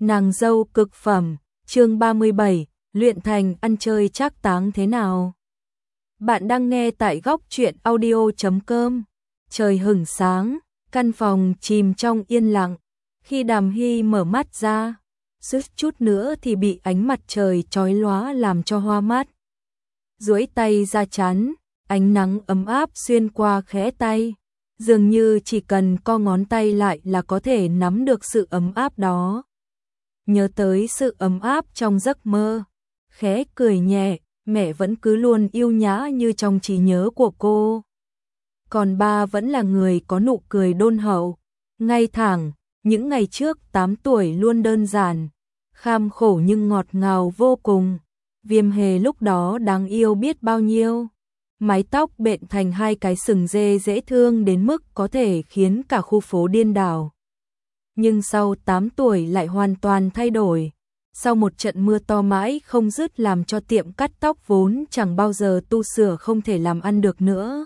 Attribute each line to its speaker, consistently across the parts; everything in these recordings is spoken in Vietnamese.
Speaker 1: Nàng dâu cực phẩm, chương 37, luyện thành ăn chơi trác táng thế nào? Bạn đang nghe tại góc truyện audio.com. Trời hửng sáng, căn phòng chìm trong yên lặng. Khi Đàm Hy mở mắt ra, suýt chút nữa thì bị ánh mặt trời chói lóa làm cho hoa mắt. Duỗi tay ra chắn, ánh nắng ấm áp xuyên qua khẽ tay. Dường như chỉ cần co ngón tay lại là có thể nắm được sự ấm áp đó. Nhớ tới sự ấm áp trong giấc mơ, khẽ cười nhẹ, mẹ vẫn cứ luôn yêu nhã như trong trí nhớ của cô. Còn ba vẫn là người có nụ cười đôn hậu, ngay thẳng, những ngày trước 8 tuổi luôn đơn giản, kham khổ nhưng ngọt ngào vô cùng. Viêm Hề lúc đó đáng yêu biết bao nhiêu. Mái tóc bện thành hai cái sừng dê dễ thương đến mức có thể khiến cả khu phố điên đảo. Nhưng sau 8 tuổi lại hoàn toàn thay đổi. Sau một trận mưa to mãi không dứt làm cho tiệm cắt tóc vốn chẳng bao giờ tu sửa không thể làm ăn được nữa.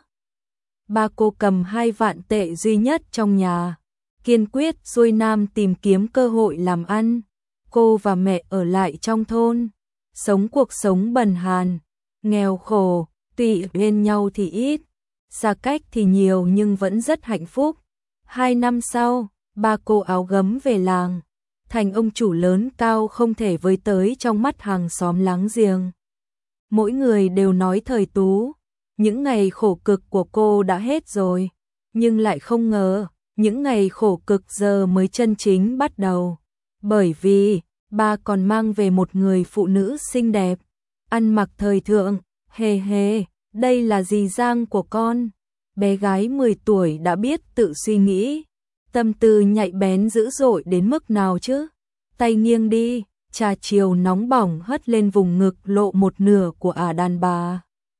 Speaker 1: Ba cô cầm 2 vạn tệ duy nhất trong nhà, kiên quyết xuôi nam tìm kiếm cơ hội làm ăn. Cô và mẹ ở lại trong thôn, sống cuộc sống bần hàn, nghèo khổ, tùy bên nhau thì ít, xa cách thì nhiều nhưng vẫn rất hạnh phúc. 2 năm sau, ba cô áo gấm về làng, thành ông chủ lớn cao không thể với tới trong mắt hàng xóm láng giềng. Mỗi người đều nói thời Tú, những ngày khổ cực của cô đã hết rồi, nhưng lại không ngờ, những ngày khổ cực giờ mới chân chính bắt đầu. Bởi vì, ba còn mang về một người phụ nữ xinh đẹp, ăn mặc thời thượng, hề hề, đây là dì Giang của con. Bé gái 10 tuổi đã biết tự suy nghĩ. Tâm tư nhạy bén dữ dội đến mức nào chứ? Tay nghiêng đi, trà chiều nóng bỏng hất lên vùng ngực lộ một nửa của đàn bà.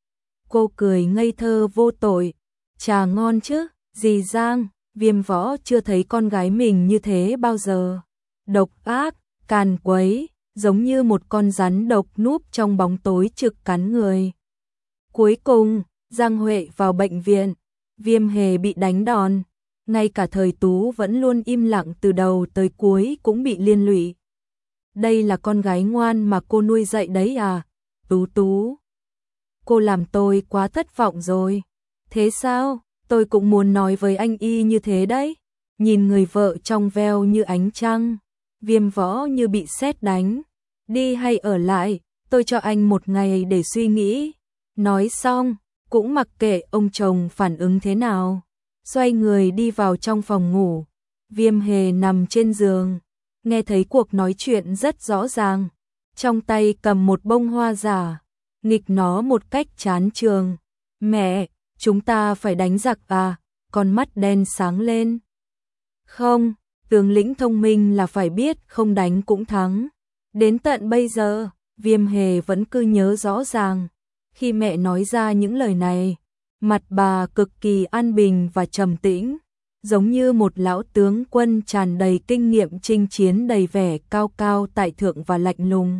Speaker 1: Cô cười ngây thơ vô tội. Trà ngon chứ, dì Giang, Viêm Võ chưa thấy con gái mình như thế bao giờ. Độc ác, càn quấy, giống như một con rắn độc núp trong bóng tối trực cắn người. Cuối cùng, Giang Huệ vào bệnh viện, Viêm Hề bị đánh đòn. Ngay cả thời Tú vẫn luôn im lặng từ đầu tới cuối cũng bị liên lụy. Đây là con gái ngoan mà cô nuôi dạy đấy à? Tú Tú, cô làm tôi quá thất vọng rồi. Thế sao? Tôi cũng muốn nói với anh y như thế đấy. Nhìn người vợ trong veo như ánh trăng, Viêm Võ như bị sét đánh. Đi hay ở lại, tôi cho anh 1 ngày để suy nghĩ. Nói xong, cũng mặc kệ ông chồng phản ứng thế nào. Xoay người đi vào trong phòng ngủ. Viêm Hề nằm trên giường, nghe thấy cuộc nói chuyện rất rõ ràng. Trong tay cầm một bông hoa giả, nghịch nó một cách chán chường. Mẹ, chúng ta phải đánh giặc à? Con mắt đen sáng lên. Không, tướng lĩnh thông minh là phải biết không đánh cũng thắng. Đến tận bây giờ, Viêm Hề vẫn cứ nhớ rõ ràng. Khi mẹ nói ra những lời này, mặt bà cực kỳ an bình và trầm tĩnh, giống như một lão tướng quân tràn đầy kinh nghiệm chinh chiến đầy vẻ cao cao tại thượng và lạnh lùng.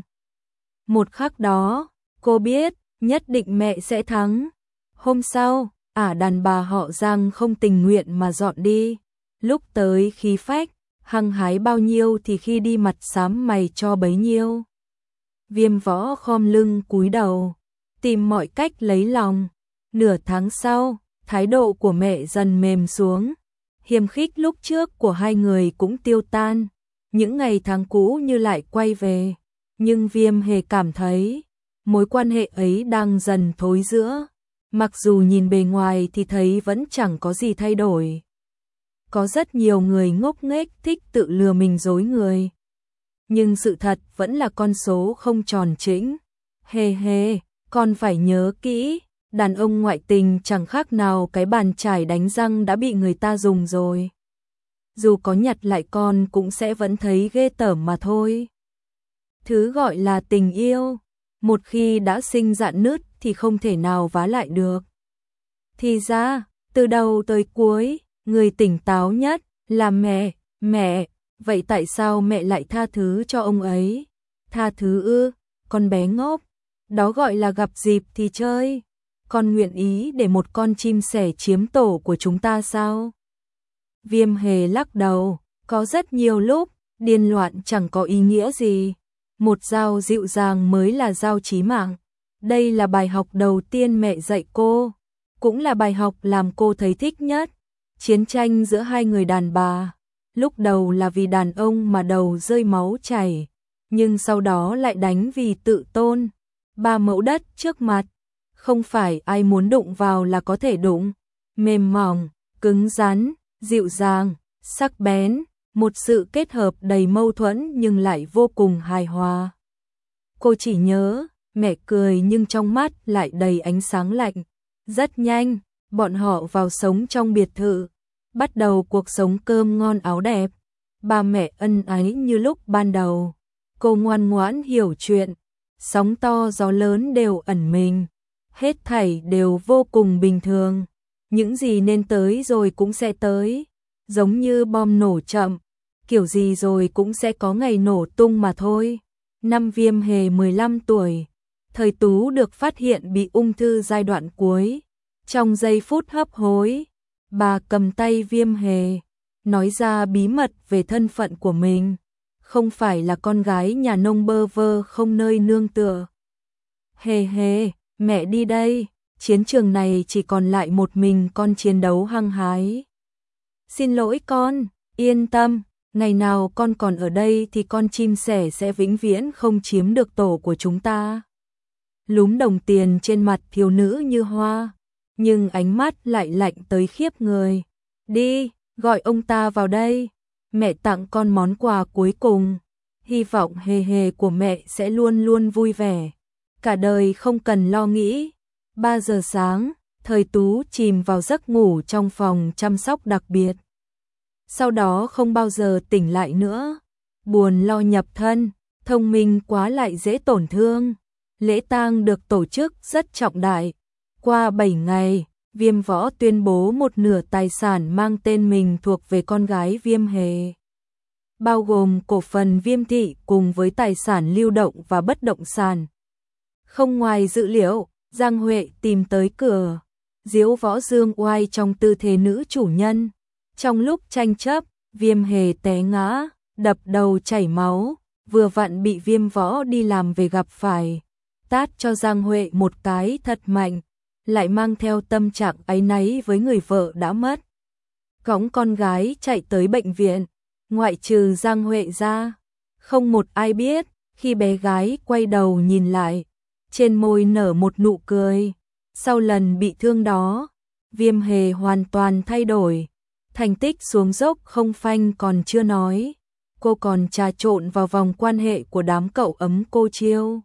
Speaker 1: Một khắc đó, cô biết, nhất định mẹ sẽ thắng. Hôm sau, đàn bà họ Giang không tình nguyện mà dọn đi. Lúc tới khí phách, hăng hái bao nhiêu thì khi đi mặt xám mày cho bấy nhiêu. Viêm Võ khom lưng cúi đầu, tìm mọi cách lấy lòng. Nửa tháng sau, thái độ của mẹ dần mềm xuống. Hiềm khích lúc trước của hai người cũng tiêu tan. Những ngày tháng cũ như lại quay về. Nhưng Viêm Hề cảm thấy, mối quan hệ ấy đang dần thối rữa. Mặc dù nhìn bề ngoài thì thấy vẫn chẳng có gì thay đổi. Có rất nhiều người ngốc nghếch thích tự lừa mình dối người. Nhưng sự thật vẫn là con số không tròn chỉnh. Hề hề, con phải nhớ kỹ, đàn ông ngoại tình chẳng khác nào cái bàn chải đánh răng đã bị người ta dùng rồi. Dù có nhặt lại con cũng sẽ vẫn thấy ghê tởm mà thôi. Thứ gọi là tình yêu, một khi đã sinh rạn nứt thì không thể nào vá lại được. Thì ra, từ đầu tới cuối, người tỉnh táo nhất là mẹ. Mẹ, vậy tại sao mẹ lại tha thứ cho ông ấy? Tha thứ ư? Con bé ngốc, đó gọi là gặp dịp thì chơi. Con nguyện ý để một con chim sẻ chiếm tổ của chúng ta sao? Viêm Hề lắc đầu, có rất nhiều lúc, Điên loạn chẳng có ý nghĩa gì. Một dao dịu dàng mới là dao chí mạng. Đây là bài học đầu tiên mẹ dạy cô, cũng là bài học làm cô thấy thích nhất. Chiến tranh giữa hai người đàn bà, lúc đầu là vì đàn ông mà đầu rơi máu chảy, nhưng sau đó lại đánh vì tự tôn. 3 mẫu đất trước mặt, không phải ai muốn đụng vào là có thể đụng. Mềm mỏng, cứng rắn, dịu dàng, sắc bén, một sự kết hợp đầy mâu thuẫn nhưng lại vô cùng hài hòa. Cô chỉ nhớ, mẹ cười nhưng trong mắt lại đầy ánh sáng lạnh. Rất nhanh, bọn họ vào sống trong biệt thự, bắt đầu cuộc sống cơm ngon áo đẹp. Ba mẹ ân ái như lúc ban đầu. Cô ngoan ngoãn hiểu chuyện, sóng to gió lớn đều ẩn mình, hết thảy đều vô cùng bình thường. Những gì nên tới rồi cũng sẽ tới, giống như bom nổ chậm, kiểu gì rồi cũng sẽ có ngày nổ tung mà thôi. Năm Viêm Hề 15 tuổi, Thời Tú được phát hiện bị ung thư giai đoạn cuối. Trong giây phút hấp hối, bà cầm tay Viêm Hề, nói ra bí mật về thân phận của mình. Không phải là con gái nhà nông bơ vơ không nơi nương tựa. Hề hề, mẹ đi đây, chiến trường này chỉ còn lại một mình con chiến đấu hăng hái. Xin lỗi con, yên tâm, ngày nào con còn ở đây thì con chim sẻ sẽ vĩnh viễn không chiếm được tổ của chúng ta. Lúm đồng tiền trên mặt thiếu nữ như hoa, nhưng ánh mắt lại lạnh tới khiếp người. Đi, gọi ông ta vào đây. Mẹ tặng con món quà cuối cùng. Hy vọng hề hề của mẹ sẽ luôn luôn vui vẻ. Cả đời không cần lo nghĩ. 3 giờ sáng, Thời Tú chìm vào giấc ngủ trong phòng chăm sóc đặc biệt. Sau đó không bao giờ tỉnh lại nữa. Buồn lo nhập thân, thông minh quá lại dễ tổn thương. Lễ tang được tổ chức rất trọng đại. Qua 7 ngày, Viêm Võ tuyên bố một nửa tài sản mang tên mình thuộc về con gái Viêm Hề, bao gồm cổ phần Viêm Thị cùng với tài sản lưu động và bất động sản. Không ngoài dự liệu, Giang Huệ tìm tới cửa, diễu Võ Dương oai trong tư thế nữ chủ nhân. Trong lúc tranh chấp, Viêm Hề té ngã, đập đầu chảy máu, vừa vặn bị Viêm Võ đi làm về gặp phải, tát cho Giang Huệ một cái thật mạnh, lại mang theo tâm trạng áy náy với người vợ đã mất. Cõng con gái chạy tới bệnh viện, ngoại trừ Giang Huệ ra, không một ai biết, khi bé gái quay đầu nhìn lại, trên môi nở một nụ cười. Sau lần bị thương đó, Viêm Hề hoàn toàn thay đổi, thành tích xuống dốc không phanh còn chưa nói, cô còn trà trộn vào vòng quan hệ của đám cậu ấm cô chiêu.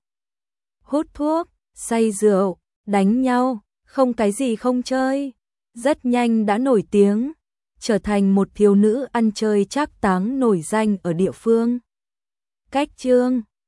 Speaker 1: Hút thuốc, say rượu, đánh nhau, không cái gì không chơi. Rất nhanh đã nổi tiếng, trở thành một thiếu nữ ăn chơi trác táng nổi danh ở địa phương. Cách chương